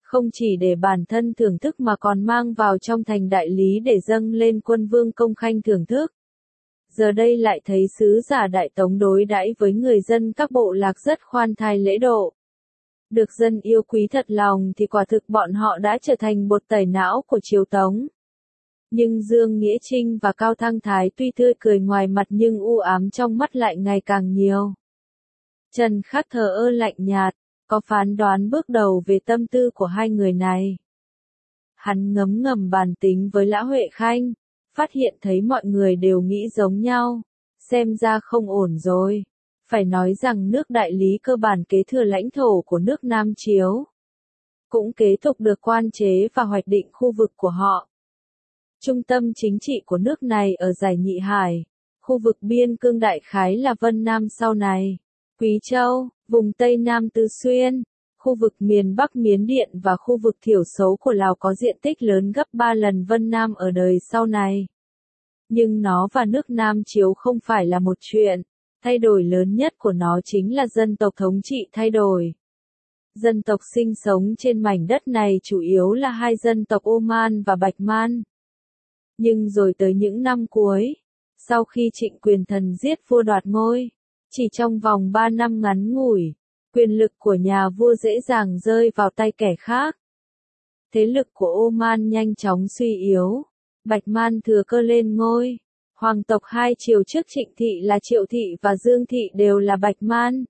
không chỉ để bản thân thưởng thức mà còn mang vào trong thành đại lý để dâng lên quân vương công khanh thưởng thức. Giờ đây lại thấy sứ giả Đại Tống đối đãi với người dân các bộ lạc rất khoan thai lễ độ. Được dân yêu quý thật lòng thì quả thực bọn họ đã trở thành bột tẩy não của triều Tống. Nhưng Dương Nghĩa Trinh và Cao Thăng Thái tuy tươi cười ngoài mặt nhưng u ám trong mắt lại ngày càng nhiều. Trần Khắc thờ ơ lạnh nhạt, có phán đoán bước đầu về tâm tư của hai người này. Hắn ngấm ngầm bàn tính với Lã Huệ Khanh, phát hiện thấy mọi người đều nghĩ giống nhau, xem ra không ổn rồi. Phải nói rằng nước Đại Lý cơ bản kế thừa lãnh thổ của nước Nam Chiếu, cũng kế tục được quan chế và hoạch định khu vực của họ. Trung tâm chính trị của nước này ở dải Nhị Hải, khu vực biên cương đại khái là Vân Nam sau này, Quý Châu, vùng Tây Nam Tứ Xuyên, khu vực miền Bắc Miến Điện và khu vực thiểu số của Lào có diện tích lớn gấp 3 lần Vân Nam ở đời sau này. Nhưng nó và nước Nam Chiếu không phải là một chuyện, thay đổi lớn nhất của nó chính là dân tộc thống trị thay đổi. Dân tộc sinh sống trên mảnh đất này chủ yếu là hai dân tộc Oman và Bạch Man. Nhưng rồi tới những năm cuối, sau khi Trịnh Quyền Thần giết vua đoạt ngôi, chỉ trong vòng 3 năm ngắn ngủi, quyền lực của nhà vua dễ dàng rơi vào tay kẻ khác. Thế lực của Oman nhanh chóng suy yếu, Bạch Man thừa cơ lên ngôi. Hoàng tộc hai triều trước Trịnh Thị là Triệu Thị và Dương Thị đều là Bạch Man.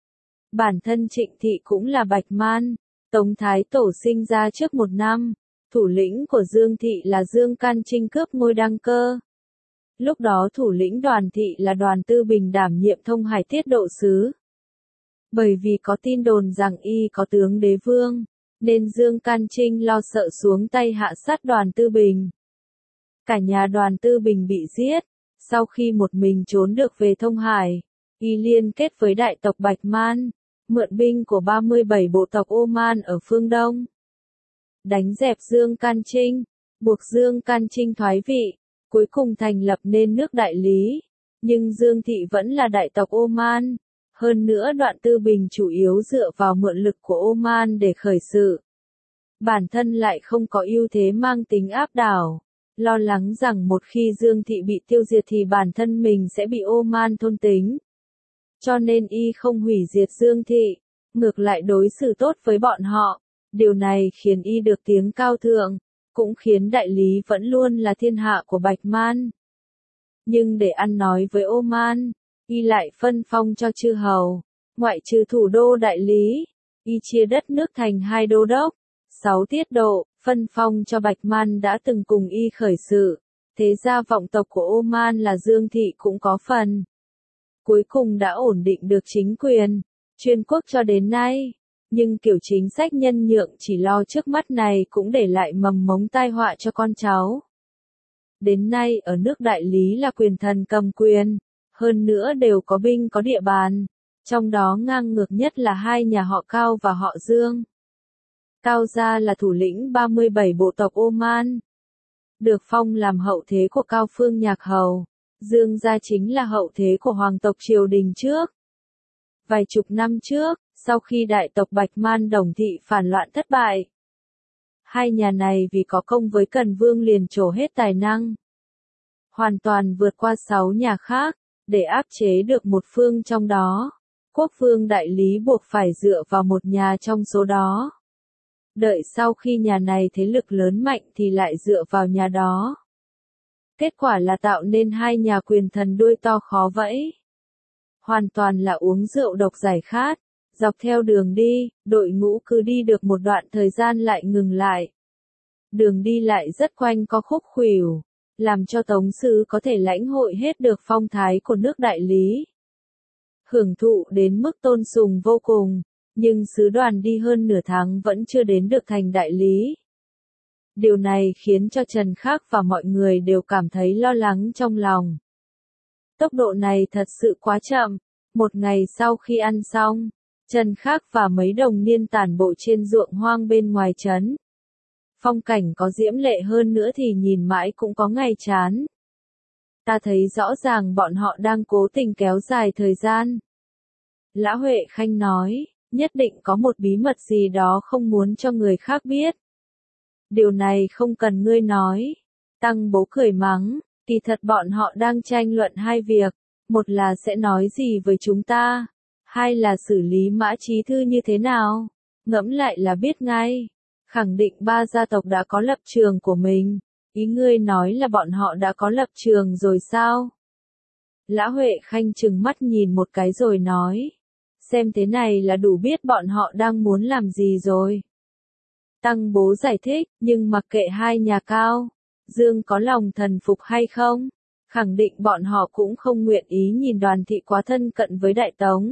Bản thân Trịnh Thị cũng là Bạch Man, Tống Thái Tổ sinh ra trước một năm, thủ lĩnh của Dương Thị là Dương Can Trinh cướp ngôi đăng cơ. Lúc đó thủ lĩnh Đoàn Thị là Đoàn Tư Bình đảm nhiệm Thông Hải Tiết Độ sứ. Bởi vì có tin đồn rằng y có tướng đế vương, nên Dương Can Trinh lo sợ xuống tay hạ sát Đoàn Tư Bình. Cả nhà Đoàn Tư Bình bị giết, sau khi một mình trốn được về Thông Hải, y liên kết với đại tộc Bạch Man, mượn binh của 37 bộ tộc Oman ở phương Đông. Đánh dẹp Dương Can Trinh, buộc Dương Can Trinh thoái vị, cuối cùng thành lập nên nước Đại Lý. Nhưng Dương Thị vẫn là đại tộc Oman, hơn nữa Đoạn Tư Bình chủ yếu dựa vào mượn lực của Oman để khởi sự. Bản thân lại không có ưu thế mang tính áp đảo. Lo lắng rằng một khi Dương Thị bị tiêu diệt thì bản thân mình sẽ bị Oman thôn tính. Cho nên y không hủy diệt Dương Thị, ngược lại đối xử tốt với bọn họ. Điều này khiến y được tiếng cao thượng, cũng khiến Đại Lý vẫn luôn là thiên hạ của Bạch Man. Nhưng để ăn nói với Oman, y lại phân phong cho chư hầu, ngoại trừ thủ đô Đại Lý, y chia đất nước thành 2 đô đốc, 6 tiết độ, phân phong cho Bạch Man đã từng cùng y khởi sự. Thế ra vọng tộc của Oman là Dương Thị cũng có phần. Cuối cùng đã ổn định được chính quyền, chuyên quốc cho đến nay. Nhưng kiểu chính sách nhân nhượng chỉ lo trước mắt này cũng để lại mầm mống tai họa cho con cháu. Đến nay ở nước Đại Lý là quyền thần cầm quyền, hơn nữa đều có binh có địa bàn. Trong đó ngang ngược nhất là hai nhà họ Cao và họ Dương. Cao gia là thủ lĩnh 37 bộ tộc Oman, được phong làm hậu thế của Cao Phương Nhạc Hầu. Dương gia chính là hậu thế của hoàng tộc triều đình trước. Vài chục năm trước, sau khi đại tộc Bạch Man Đồng Thị phản loạn thất bại, hai nhà này vì có công với Cần Vương liền trổ hết tài năng, hoàn toàn vượt qua 6 nhà khác, để áp chế được một phương trong đó. Quốc vương Đại Lý buộc phải dựa vào một nhà trong số đó. Đợi sau khi nhà này thế lực lớn mạnh thì lại dựa vào nhà đó. Kết quả là tạo nên hai nhà quyền thần đuôi to khó vẫy. Hoàn toàn là uống rượu độc giải khát. Dọc theo đường đi, đội ngũ cứ đi được một đoạn thời gian lại ngừng lại. Đường đi lại rất quanh co khúc khuỷu, làm cho Tống sứ có thể lãnh hội hết được phong thái của nước Đại Lý. Hưởng thụ đến mức tôn sùng vô cùng, nhưng sứ đoàn đi hơn nửa tháng vẫn chưa đến được thành Đại Lý. Điều này khiến cho Trần Khắc và mọi người đều cảm thấy lo lắng trong lòng. Tốc độ này thật sự quá chậm. Một ngày sau khi ăn xong, Trần Khắc và mấy đồng niên tản bộ trên ruộng hoang bên ngoài trấn. Phong cảnh có diễm lệ hơn nữa thì nhìn mãi cũng có ngày chán. Ta thấy rõ ràng bọn họ đang cố tình kéo dài thời gian. Lã Huệ Khanh nói, Nhất định có một bí mật gì đó không muốn cho người khác biết. Điều này không cần ngươi nói. Tăng bố cười mắng, kỳ thật bọn họ đang tranh luận hai việc. Một là sẽ nói gì với chúng ta. Hai là xử lý Mã Chí Thư như thế nào. Ngẫm lại là biết ngay. Khẳng định ba gia tộc đã có lập trường của mình. Ý ngươi nói là bọn họ đã có lập trường rồi sao? Lã Huệ Khanh trừng mắt nhìn một cái rồi nói. Xem thế này là đủ biết bọn họ đang muốn làm gì rồi. Tăng bố giải thích, nhưng mặc kệ hai nhà Cao, Dương có lòng thần phục hay không, khẳng định bọn họ cũng không nguyện ý nhìn Đoàn thị quá thân cận với Đại Tống.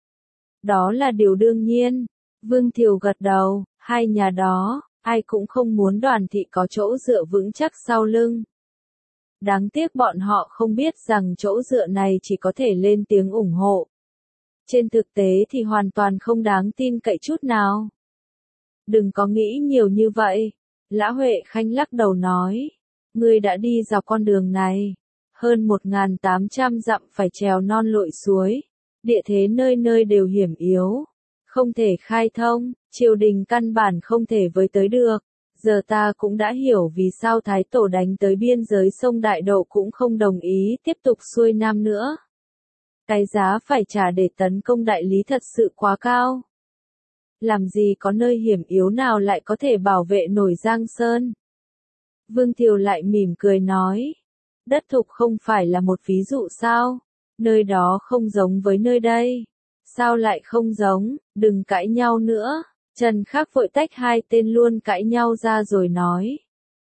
Đó là điều đương nhiên. Vương Thiều gật đầu, hai nhà đó, ai cũng không muốn Đoàn thị có chỗ dựa vững chắc sau lưng. Đáng tiếc bọn họ không biết rằng chỗ dựa này chỉ có thể lên tiếng ủng hộ. Trên thực tế thì hoàn toàn không đáng tin cậy chút nào. Đừng có nghĩ nhiều như vậy. Lã Huệ Khanh lắc đầu nói. Ngươi đã đi dọc con đường này. Hơn 1.800 dặm phải trèo non lội suối. Địa thế nơi nơi đều hiểm yếu. Không thể khai thông, triều đình căn bản không thể với tới được. Giờ ta cũng đã hiểu vì sao Thái Tổ đánh tới biên giới sông Đại Độ cũng không đồng ý tiếp tục xuôi nam nữa. Cái giá phải trả để tấn công đại lý thật sự quá cao. Làm gì có nơi hiểm yếu nào lại có thể bảo vệ nổi Giang Sơn. Vương Thiều lại mỉm cười nói. Đất Thục không phải là một ví dụ sao? Nơi đó không giống với nơi đây. Sao lại không giống, đừng cãi nhau nữa. Trần Khắc vội tách hai tên luôn cãi nhau ra rồi nói.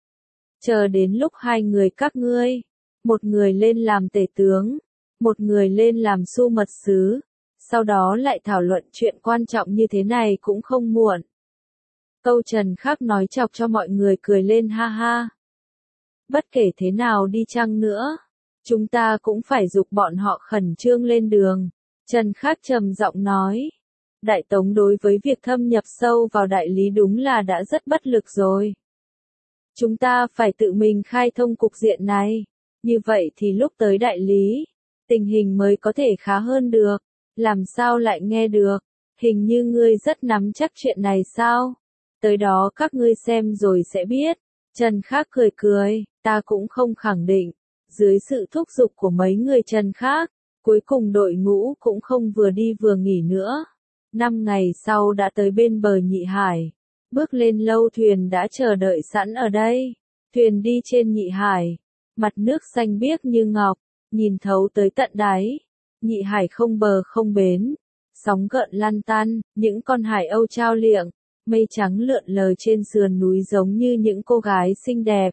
Chờ đến lúc hai người các ngươi, một người lên làm tể tướng, một người lên làm su mật sứ, sau đó lại thảo luận chuyện quan trọng như thế này cũng không muộn. Câu Trần Khắc nói chọc cho mọi người cười lên ha ha. Bất kể thế nào đi chăng nữa, chúng ta cũng phải giục bọn họ khẩn trương lên đường. Trần Khắc trầm giọng nói. Đại Tống đối với việc thâm nhập sâu vào đại lý đúng là đã rất bất lực rồi. Chúng ta phải tự mình khai thông cục diện này. Như vậy thì lúc tới đại lý, tình hình mới có thể khá hơn được. Làm sao lại nghe được? Hình như ngươi rất nắm chắc chuyện này sao? Tới đó các ngươi xem rồi sẽ biết. Trần Khắc cười cười, ta cũng không khẳng định. Dưới sự thúc giục của mấy người Trần Khắc, cuối cùng đội ngũ cũng không vừa đi vừa nghỉ nữa. 5 ngày sau đã tới bên bờ Nhị Hải. Bước lên lâu thuyền đã chờ đợi sẵn ở đây. Thuyền đi trên Nhị Hải. Mặt nước xanh biếc như ngọc, nhìn thấu tới tận đáy. Nhị Hải không bờ không bến. Sóng gợn lăn tăn, những con hải âu trao liệng. Mây trắng lượn lờ trên sườn núi giống như những cô gái xinh đẹp.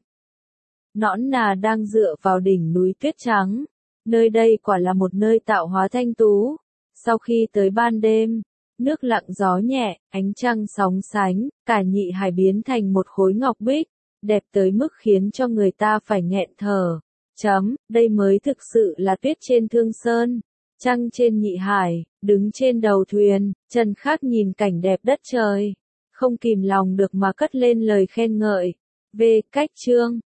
Nõn nà đang dựa vào đỉnh núi tuyết trắng. Nơi đây quả là một nơi tạo hóa thanh tú. Sau khi tới ban đêm, nước lặng gió nhẹ, ánh trăng sóng sánh, cả Nhị Hải biến thành một khối ngọc bích, đẹp tới mức khiến cho người ta phải nghẹn thở. Đây mới thực sự là tuyết trên Thương Sơn, trăng trên Nhị Hải, đứng trên đầu thuyền, Trần Khắc nhìn cảnh đẹp đất trời, không kìm lòng được mà cất lên lời khen ngợi. Về cách chương